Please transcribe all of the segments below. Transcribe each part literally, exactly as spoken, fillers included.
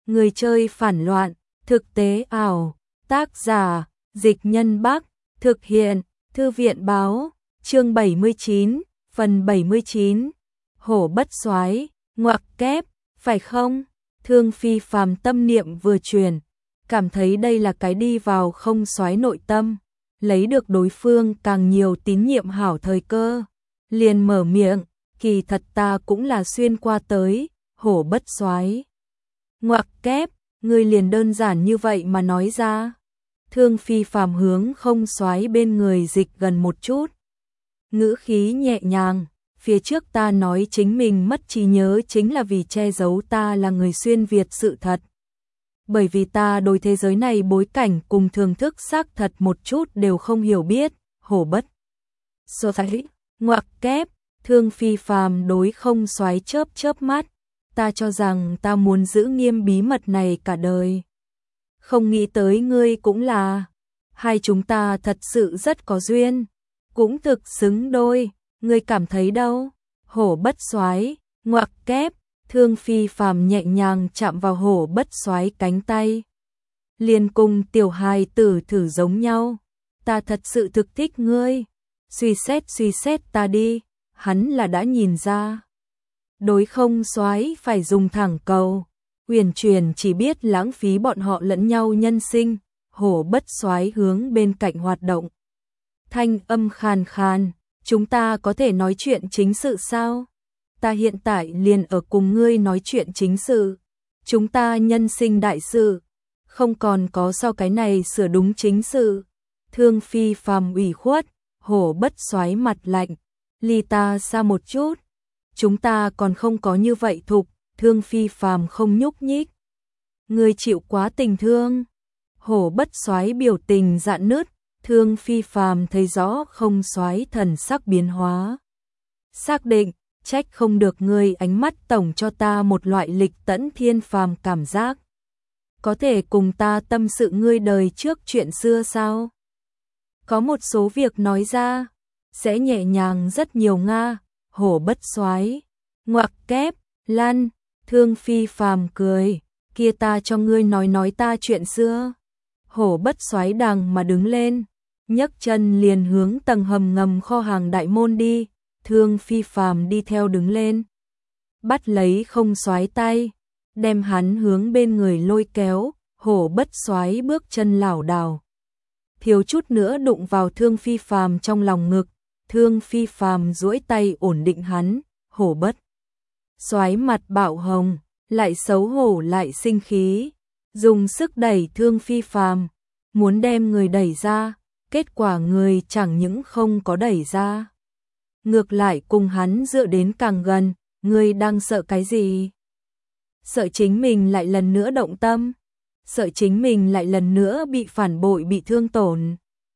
Người chơi phản loạn, thực tế ảo, tác giả, Dịch Nhân Bắc, thực hiện, Thư viện báo, chương bảy mươi chín, phần bảy mươi chín, hổ bất soái, ngoặc kép, phải không? Thương Phi Phàm tâm niệm vừa truyền, cảm thấy đây là cái đi vào không soái nội tâm, lấy được đối phương càng nhiều tín nhiệm hảo thời cơ, liền mở miệng, kỳ thật ta cũng là xuyên qua tới, hổ bất soái. Ngoặc kép, ngươi liền đơn giản như vậy mà nói ra. Thương Phi Phàm hướng không soái bên người dịch gần một chút. Ngữ khí nhẹ nhàng, phía trước ta nói chính mình mất trí nhớ chính là vì che giấu ta là người xuyên Việt sự thật. Bởi vì ta đối thế giới này bối cảnh cùng thường thức xác thật một chút đều không hiểu biết, hổ bất. Soái, ngoặc kép, Thương Phi Phàm đối không soái chớp chớp mắt, ta cho rằng ta muốn giữ nghiêm bí mật này cả đời. Không nghĩ tới ngươi cũng là, hai chúng ta thật sự rất có duyên, cũng thực xứng đôi, ngươi cảm thấy đâu? Hổ bất soái, ngoặc kép, Thương Phi Phàm nhẹ nhàng chạm vào hổ bất soái cánh tay. Liền cùng tiểu hài tử thử giống nhau, ta thật sự thực thích ngươi, suy xét suy xét ta đi, hắn là đã nhìn ra. Đối không soái phải dùng thẳng cầu, huyền truyền chỉ biết lãng phí bọn họ lẫn nhau nhân sinh, hổ bất soái hướng bên cạnh hoạt động. Thanh âm khàn khàn, chúng ta có thể nói chuyện chính sự sao? Ta hiện tại liền ở cùng ngươi nói chuyện chính sự. Chúng ta nhân sinh đại sự, không còn có sau cái này sửa đúng chính sự. Thương Phi Phàm ủy khuất, hổ bất soái mặt lạnh, ly ta xa một chút. Chúng ta còn không có như vậy thục, Thương Phi Phàm không nhúc nhích. Ngươi chịu quá tình thương. Hổ bất soái biểu tình rạn nứt, Thương Phi Phàm thấy rõ không soái thần sắc biến hóa. Xác định, trách không được ngươi ánh mắt tổng cho ta một loại lịch tẫn thiên phàm cảm giác. Có thể cùng ta tâm sự ngươi đời trước chuyện xưa sao? Có một số việc nói ra, sẽ nhẹ nhàng rất nhiều nga, hổ bất soái, ngoặc kép, lăn, Thương Phi Phàm cười, kia ta cho ngươi nói nói ta chuyện xưa. Hổ bất soái đằng mà đứng lên, nhấc chân liền hướng tầng hầm ngầm kho hàng đại môn đi, Thương Phi Phàm đi theo đứng lên, bắt lấy không soái tay, đem hắn hướng bên người lôi kéo, hổ bất soái bước chân lảo đảo, thiếu chút nữa đụng vào Thương Phi Phàm trong lòng ngực. Thương Phi Phàm duỗi tay ổn định hắn, hổ bất soái mặt bạo hồng, lại xấu hổ lại sinh khí, dùng sức đẩy Thương Phi Phàm, muốn đem người đẩy ra, kết quả người chẳng những không có đẩy ra, ngược lại cùng hắn dựa đến càng gần. Ngươi đang sợ cái gì? Sợ chính mình lại lần nữa động tâm, sợ chính mình lại lần nữa bị phản bội bị thương tổn.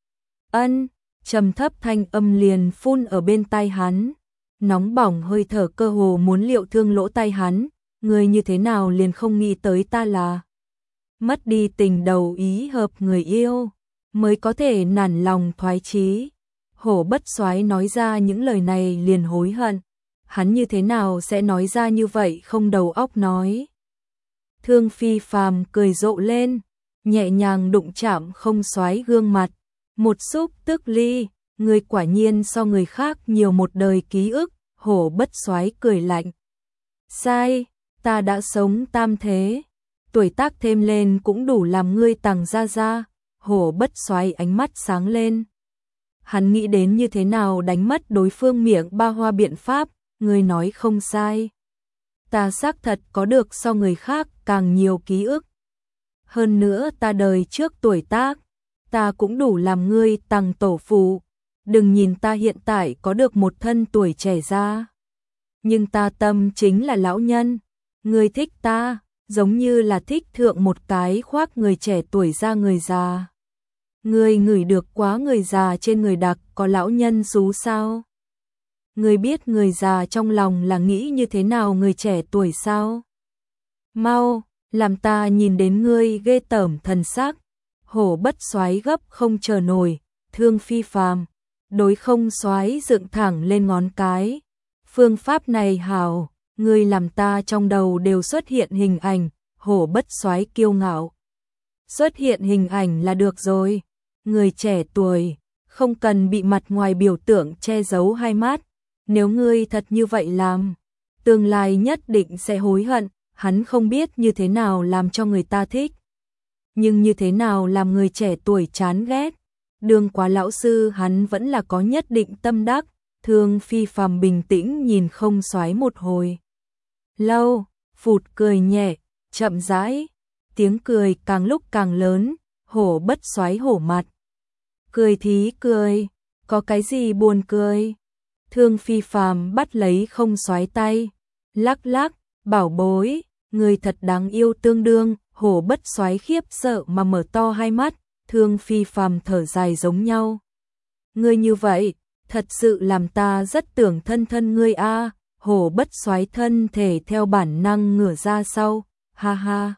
Ân, trầm thấp thanh âm liền phun ở bên tai hắn, nóng bỏng hơi thở cơ hồ muốn liệu thương lỗ tai hắn. Ngươi như thế nào liền không nghĩ tới ta là mất đi tình đầu ý hợp người yêu mới có thể nản lòng thoái chí. Hổ bất soái nói ra những lời này liền hối hận, hắn như thế nào sẽ nói ra như vậy không đầu óc nói. Thương Phi Phàm cười rộ lên, nhẹ nhàng đụng chạm không soái gương mặt, một xúc tức ly, người quả nhiên so người khác nhiều một đời ký ức. Hổ bất soái cười lạnh, sai, ta đã sống tam thế, tuổi tác thêm lên cũng đủ làm ngươi tàng ra ra. Hổ bất soái ánh mắt sáng lên, hắn nghĩ đến như thế nào đánh mất đối phương miệng ba hoa biện pháp. Ngươi nói không sai, ta xác thật có được so người khác càng nhiều ký ức, hơn nữa ta đời trước tuổi tác, ta cũng đủ làm ngươi tàng tổ phụ. Đừng nhìn ta hiện tại có được một thân tuổi trẻ ra, nhưng ta tâm chính là lão nhân. Ngươi thích ta, giống như là thích thượng một cái khoác người trẻ tuổi ra người già. Ngươi ngửi được quá người già trên người đặc có lão nhân xú sao? Ngươi biết người già trong lòng là nghĩ như thế nào người trẻ tuổi sao? Mau, làm ta nhìn đến ngươi ghê tởm thần sắc. Hổ bất soái gấp không chờ nổi, Thương Phi Phàm đối không soái dựng thẳng lên ngón cái. Phương pháp này hảo, ngươi làm ta trong đầu đều xuất hiện hình ảnh. Hổ Bất Soái kiêu ngạo. Xuất hiện hình ảnh là được rồi. Người trẻ tuổi, không cần bị mặt ngoài biểu tượng che giấu hai mắt. Nếu ngươi thật như vậy làm, tương lai nhất định sẽ hối hận. Hắn không biết như thế nào làm cho người ta thích, nhưng như thế nào làm người trẻ tuổi chán ghét. Đường quá lão sư hắn vẫn là có nhất định tâm đắc. Thương Phi Phàm bình tĩnh nhìn Không Soái một hồi lâu, phụt cười nhẹ, chậm rãi, tiếng cười càng lúc càng lớn. Hổ Bất Soái hổ mặt, cười thí cười, có cái gì buồn cười? Thương Phi Phàm bắt lấy Không Soái tay, lắc lắc, bảo bối, người thật đáng yêu tương đương. Hổ Bất Soái khiếp sợ mà mở to hai mắt. Thương Phi Phàm thở dài giống nhau. Ngươi như vậy, thật sự làm ta rất tưởng thân thân ngươi a. Hổ Bất Soái thân thể theo bản năng ngửa ra sau, ha ha.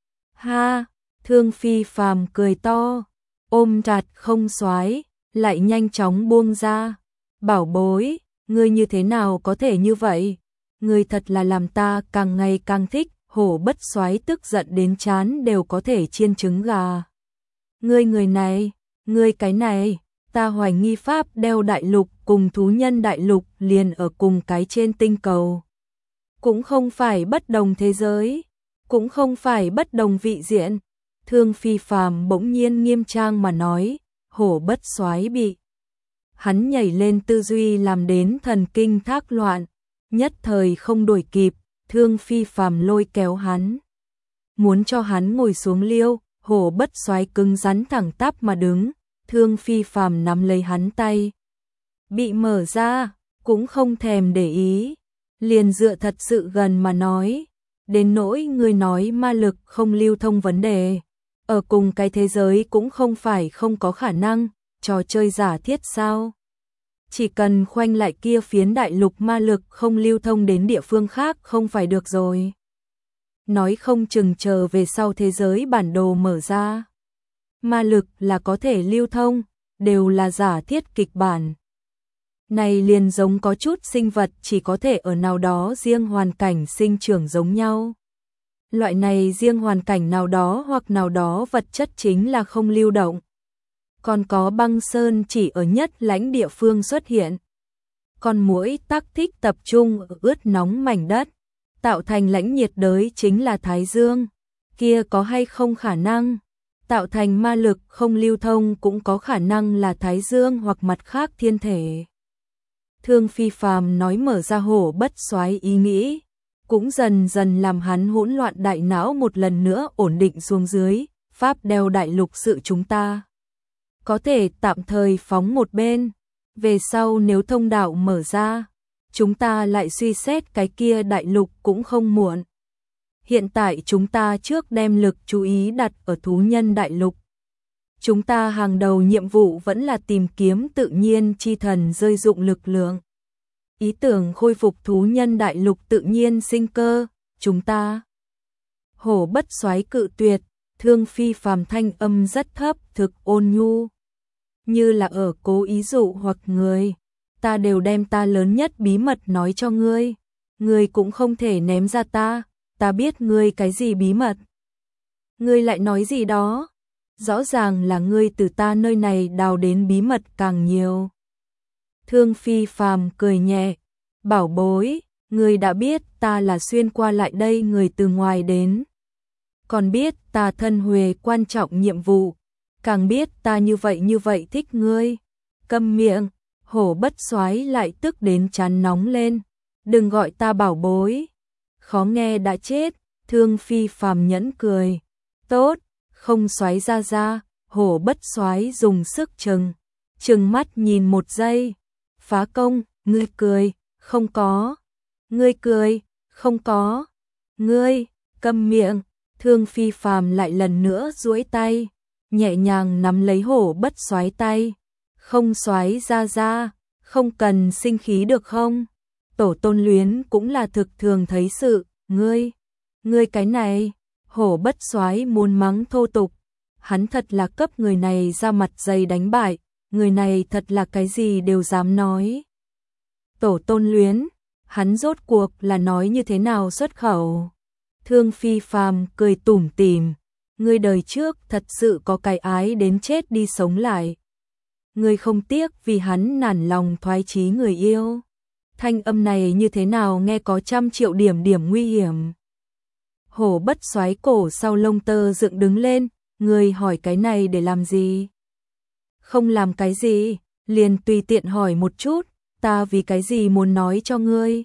Ha, Thương Phi Phàm cười to, ôm chặt Không Soái, lại nhanh chóng buông ra. Bảo bối, ngươi như thế nào có thể như vậy? Ngươi thật là làm ta càng ngày càng thích. Hổ Bất Soái tức giận đến chán đều có thể chiên trứng gà. Ngươi người này, ngươi cái này, ta hoài nghi Pháp đeo đại lục cùng thú nhân đại lục liền ở cùng cái trên tinh cầu. Cũng không phải bất đồng thế giới, cũng không phải bất đồng vị diện. Thương Phi Phàm bỗng nhiên nghiêm trang mà nói. Hổ Bất Soái bị hắn nhảy lên tư duy làm đến thần kinh thác loạn, nhất thời không đuổi kịp. Thương Phi Phàm lôi kéo hắn, muốn cho hắn ngồi xuống liêu. Hổ Bất Soái cứng rắn thẳng tắp mà đứng. Thương Phi Phàm nắm lấy hắn tay, bị mở ra, cũng không thèm để ý, liền dựa thật sự gần mà nói. Đến nỗi người nói ma lực không lưu thông vấn đề, ở cùng cái thế giới cũng không phải không có khả năng, trò chơi giả thiết sao? Chỉ cần khoanh lại kia phiến đại lục ma lực không lưu thông đến địa phương khác không phải được rồi. Nói không chừng chờ về sau thế giới bản đồ mở ra, ma lực là có thể lưu thông, đều là giả thiết kịch bản. Này liền giống có chút sinh vật chỉ có thể ở nào đó riêng hoàn cảnh sinh trưởng giống nhau. Loại này riêng hoàn cảnh nào đó hoặc nào đó vật chất chính là không lưu động. Còn có băng sơn chỉ ở nhất lãnh địa phương xuất hiện. Con muỗi tắc thích tập trung ở ướt nóng mảnh đất, tạo thành lãnh nhiệt đới chính là Thái Dương. Kia có hay không khả năng tạo thành ma lực không lưu thông cũng có khả năng là Thái Dương hoặc mặt khác thiên thể. Thương Phi Phàm nói mở ra Hổ Bất Soái ý nghĩ, cũng dần dần làm hắn hỗn loạn đại não một lần nữa ổn định xuống dưới. Pháp đeo đại lục sự chúng ta có thể tạm thời phóng một bên, về sau nếu thông đạo mở ra, chúng ta lại suy xét cái kia đại lục cũng không muộn. Hiện tại chúng ta trước đem lực chú ý đặt ở thú nhân đại lục. Chúng ta hàng đầu nhiệm vụ vẫn là tìm kiếm tự nhiên chi thần rơi dụng lực lượng. Ý tưởng khôi phục thú nhân đại lục tự nhiên sinh cơ, chúng ta. Hổ Bất Soái cự tuyệt. Thương Phi Phàm thanh âm rất thấp, thực ôn nhu, như là ở cố ý dụ hoặc người. Ta đều đem ta lớn nhất bí mật nói cho ngươi, ngươi cũng không thể ném ra ta. Ta biết ngươi cái gì bí mật? Ngươi lại nói gì đó? Rõ ràng là ngươi từ ta nơi này đào đến bí mật càng nhiều. Thương Phi Phàm cười nhẹ, bảo bối, ngươi đã biết ta là xuyên qua lại đây người từ ngoài đến. Còn biết ta thân huề quan trọng nhiệm vụ, càng biết ta như vậy như vậy thích ngươi. Câm miệng. Hổ Bất Soái lại tức đến chán nóng lên. Đừng gọi ta bảo bối, khó nghe đã chết. Thương Phi Phàm nhẫn cười. Tốt, Không Soái ra ra. Hổ Bất Soái dùng sức chừng, chừng mắt nhìn một giây. Phá công, ngươi cười, không có. Ngươi cười, không có. Ngươi, câm miệng. Thương Phi Phàm lại lần nữa duỗi tay, nhẹ nhàng nắm lấy Hổ Bất Soái tay. Không Soái ra ra, không cần sinh khí được không? Tổ tôn luyến cũng là thực thường thấy sự. Ngươi, ngươi cái này. Hổ Bất Soái muốn mắng thô tục, hắn thật là cấp người này ra mặt dày đánh bại, người này thật là cái gì đều dám nói. Tổ tôn luyến, hắn rốt cuộc là nói như thế nào xuất khẩu? Thương Phi Phàm cười tủm tỉm, ngươi đời trước thật sự có cái ái đến chết đi sống lại. Ngươi không tiếc vì hắn nản lòng thoái chí người yêu. Thanh âm này như thế nào nghe có trăm triệu điểm điểm nguy hiểm. Hổ Bất Soái cổ sau lông tơ dựng đứng lên, ngươi hỏi cái này để làm gì? Không làm cái gì, liền tùy tiện hỏi một chút, ta vì cái gì muốn nói cho ngươi.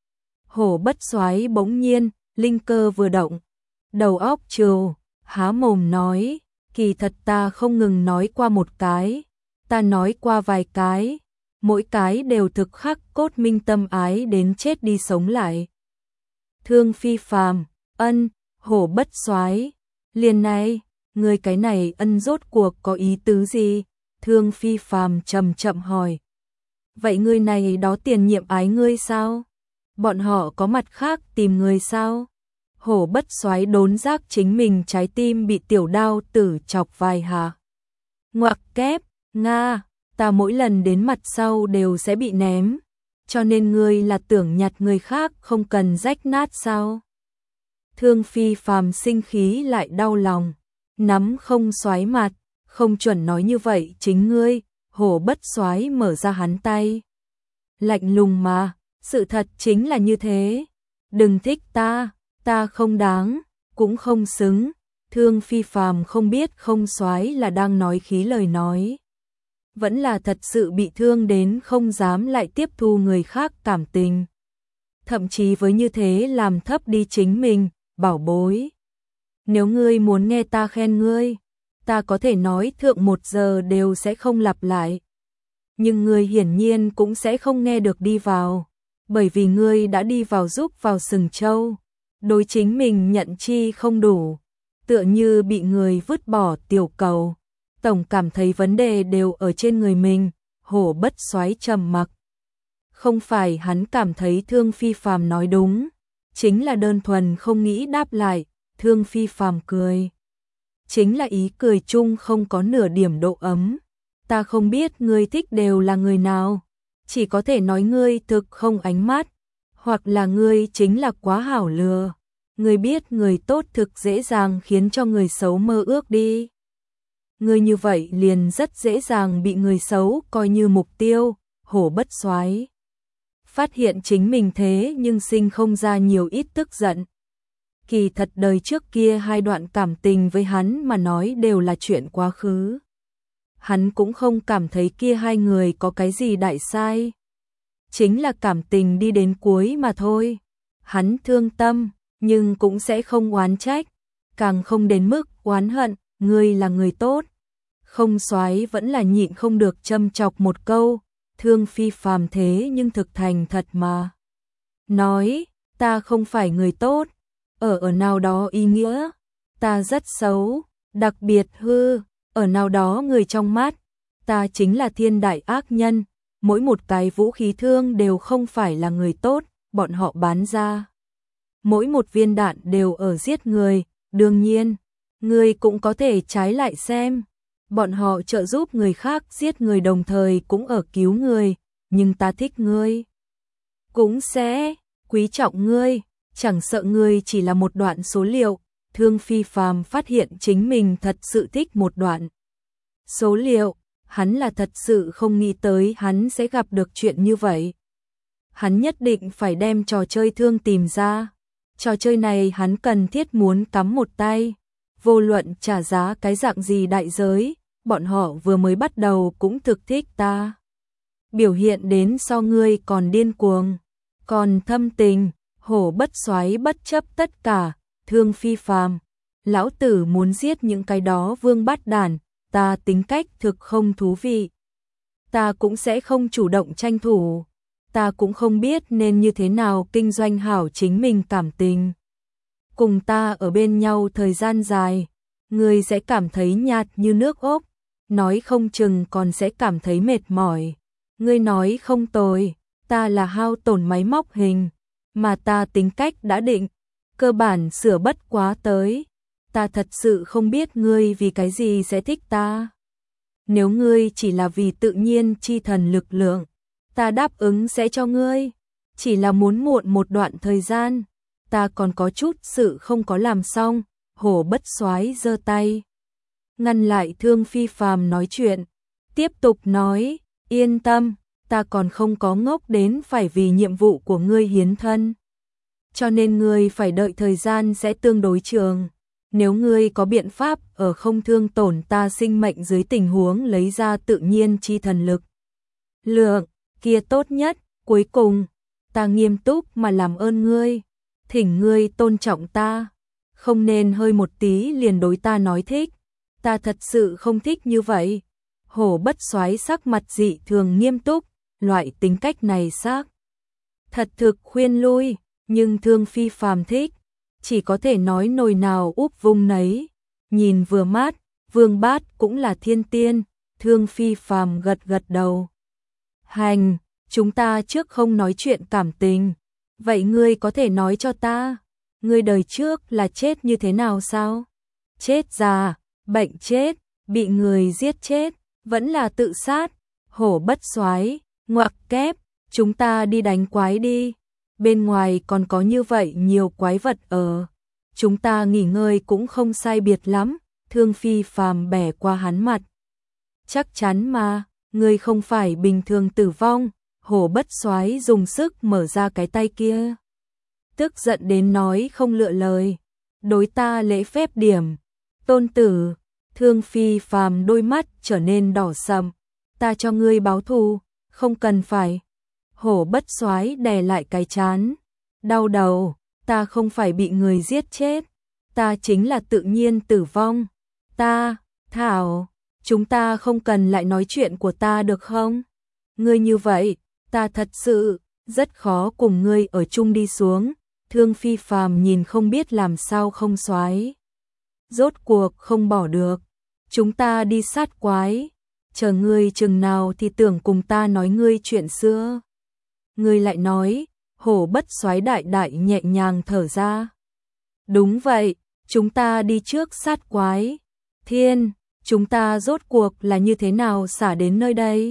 Hổ Bất Soái bỗng nhiên, linh cơ vừa động, đầu óc trừ, há mồm nói, kỳ thật ta không ngừng nói qua một cái, ta nói qua vài cái, mỗi cái đều thực khắc cốt minh tâm ái đến chết đi sống lại. Thương Phi Phàm, ân, Hổ Bất Soái, liền này, ngươi cái này ân rốt cuộc có ý tứ gì? Thương Phi Phàm chậm chậm hỏi. Vậy ngươi này đó tiền nhiệm ái ngươi sao? Bọn họ có mặt khác tìm ngươi sao? Hổ Bất Soái đốn giác chính mình trái tim bị tiểu đao tử chọc vài hạ. Ngoặc kép, Nga, ta mỗi lần đến mặt sau đều sẽ bị ném, cho nên ngươi là tưởng nhặt người khác không cần rách nát sao? Thương Phi Phàm sinh khí lại đau lòng, nắm không Soái mặt, không chuẩn nói như vậy chính ngươi. Hổ Bất Soái mở ra hắn tay. Lạnh lùng mà, sự thật chính là như thế. Đừng thích ta, ta không đáng, cũng không xứng. Thương Phi Phàm không biết không Soái là đang nói khí lời nói, vẫn là thật sự bị thương đến không dám lại tiếp thu người khác cảm tình. Thậm chí với như thế làm thấp đi chính mình, bảo bối. Nếu ngươi muốn nghe ta khen ngươi, ta có thể nói thượng một giờ đều sẽ không lặp lại. Nhưng ngươi hiển nhiên cũng sẽ không nghe được đi vào, bởi vì ngươi đã đi vào giúp vào sừng trâu, đối chính mình nhận chi không đủ, tựa như bị người vứt bỏ tiểu cầu, tổng cảm thấy vấn đề đều ở trên người mình. Hổ Bất Soái trầm mặc. Không phải hắn cảm thấy Thương Phi Phàm nói đúng, chính là đơn thuần không nghĩ đáp lại. Thương Phi Phàm cười, chính là ý cười chung không có nửa điểm độ ấm. Ta không biết ngươi thích đều là người nào, chỉ có thể nói ngươi thực không ánh mắt, hoặc là ngươi chính là quá hảo lừa. Ngươi biết người tốt thực dễ dàng khiến cho người xấu mơ ước đi. Ngươi như vậy liền rất dễ dàng bị người xấu coi như mục tiêu. Hổ Bất Soái phát hiện chính mình thế nhưng sinh không ra nhiều ít tức giận. Kỳ thật đời trước kia hai đoạn cảm tình với hắn mà nói đều là chuyện quá khứ. Hắn cũng không cảm thấy kia hai người có cái gì đại sai. Chính là cảm tình đi đến cuối mà thôi. Hắn thương tâm, nhưng cũng sẽ không oán trách, càng không đến mức oán hận. Ngươi là người tốt. Không Soái vẫn là nhịn không được châm chọc một câu. Thương Phi Phàm thế nhưng thực thành thật mà nói, ta không phải người tốt. Ở ở nào đó ý nghĩa, ta rất xấu, đặc biệt hư. Ở nào đó người trong mắt, ta chính là thiên đại ác nhân. Mỗi một cái vũ khí thương đều không phải là người tốt, bọn họ bán ra. Mỗi một viên đạn đều ở giết người. Đương nhiên, ngươi cũng có thể trái lại xem. Bọn họ trợ giúp người khác giết người đồng thời cũng ở cứu người. Nhưng ta thích ngươi, cũng sẽ quý trọng ngươi, chẳng sợ ngươi chỉ là một đoạn số liệu. Thương Phi Phàm phát hiện chính mình thật sự thích một đoạn số liệu. Hắn là thật sự không nghĩ tới hắn sẽ gặp được chuyện như vậy. Hắn nhất định phải đem trò chơi thương tìm ra. Trò chơi này hắn cần thiết muốn cắm một tay. Vô luận trả giá cái dạng gì đại giới, bọn họ vừa mới bắt đầu cũng thực thích ta. Biểu hiện đến so ngươi còn điên cuồng, còn thâm tình. Hổ Bất Soái bất chấp tất cả. Thương Phi Phàm, lão tử muốn giết những cái đó vương bát đản. Ta tính cách thực không thú vị, ta cũng sẽ không chủ động tranh thủ, ta cũng không biết nên như thế nào kinh doanh hảo chính mình cảm tình. Cùng ta ở bên nhau thời gian dài, ngươi sẽ cảm thấy nhạt như nước ốc, nói không chừng còn sẽ cảm thấy mệt mỏi. Ngươi nói không tồi, ta là hao tổn máy móc hình, mà ta tính cách đã định, cơ bản sửa bất quá tới. Ta thật sự không biết ngươi vì cái gì sẽ thích ta. Nếu ngươi chỉ là vì tự nhiên chi thần lực lượng, ta đáp ứng sẽ cho ngươi. Chỉ là muốn muộn một đoạn thời gian, ta còn có chút sự không có làm xong. Hổ Bất Soái giơ tay ngăn lại Thương Phi Phàm nói chuyện, tiếp tục nói, yên tâm, ta còn không có ngốc đến phải vì nhiệm vụ của ngươi hiến thân. Cho nên ngươi phải đợi thời gian sẽ tương đối trường. Nếu ngươi có biện pháp ở không thương tổn ta sinh mệnh dưới tình huống lấy ra tự nhiên chi thần lực lượng, kia tốt nhất. Cuối cùng, ta nghiêm túc mà làm ơn ngươi, thỉnh ngươi tôn trọng ta, không nên hơi một tí liền đối ta nói thích. Ta thật sự không thích như vậy. Hổ Bất Soái sắc mặt dị thường nghiêm túc, loại tính cách này xác thật thực khuyên lui, nhưng Thương Phi Phàm thích, chỉ có thể nói nồi nào úp vung nấy. Nhìn vừa mát, Vương Bát cũng là thiên tiên. Thương Phi Phàm gật gật đầu. Hành, chúng ta trước không nói chuyện cảm tình. Vậy ngươi có thể nói cho ta, ngươi đời trước là chết như thế nào sao? Chết già, bệnh chết, bị người giết chết, vẫn là tự sát? Hổ Bất Soái, ngoặc kép, chúng ta đi đánh quái đi. Bên ngoài còn có như vậy nhiều quái vật ở. Chúng ta nghỉ ngơi cũng không sai biệt lắm. Thương Phi Phàm bẻ qua hắn mặt. Chắc chắn mà, ngươi không phải bình thường tử vong. Hổ Bất Soái dùng sức mở ra cái tay kia, tức giận đến nói không lựa lời. Đối ta lễ phép điểm, tôn tử. Thương Phi Phàm đôi mắt trở nên đỏ sậm. Ta cho ngươi báo thù, không cần phải. Hổ Bất Soái đè lại cái trán, đau đầu. Ta không phải bị người giết chết, ta chính là tự nhiên tử vong. Ta, Thảo, chúng ta không cần lại nói chuyện của ta được không? Ngươi như vậy, ta thật sự rất khó cùng ngươi ở chung đi xuống. Thương Phi Phàm nhìn không biết làm sao không xoái. Rốt cuộc không bỏ được. Chúng ta đi sát quái. Chờ ngươi chừng nào thì tưởng cùng ta nói ngươi chuyện xưa. Ngươi lại nói. Hổ Bất Soái đại đại nhẹ nhàng thở ra. Đúng vậy, chúng ta đi trước sát quái. Thiên, chúng ta rốt cuộc là như thế nào xả đến nơi đây?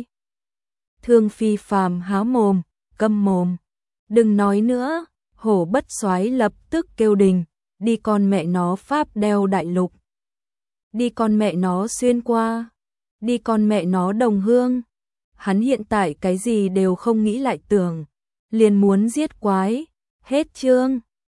Thương Phi Phàm há mồm, câm mồm. Đừng nói nữa. Hổ Bất Soái lập tức kêu đình. Đi con mẹ nó Pháp đeo đại lục. Đi con mẹ nó xuyên qua. Đi con mẹ nó đồng hương. Hắn hiện tại cái gì đều không nghĩ lại tưởng, liền muốn giết quái. Hết chương.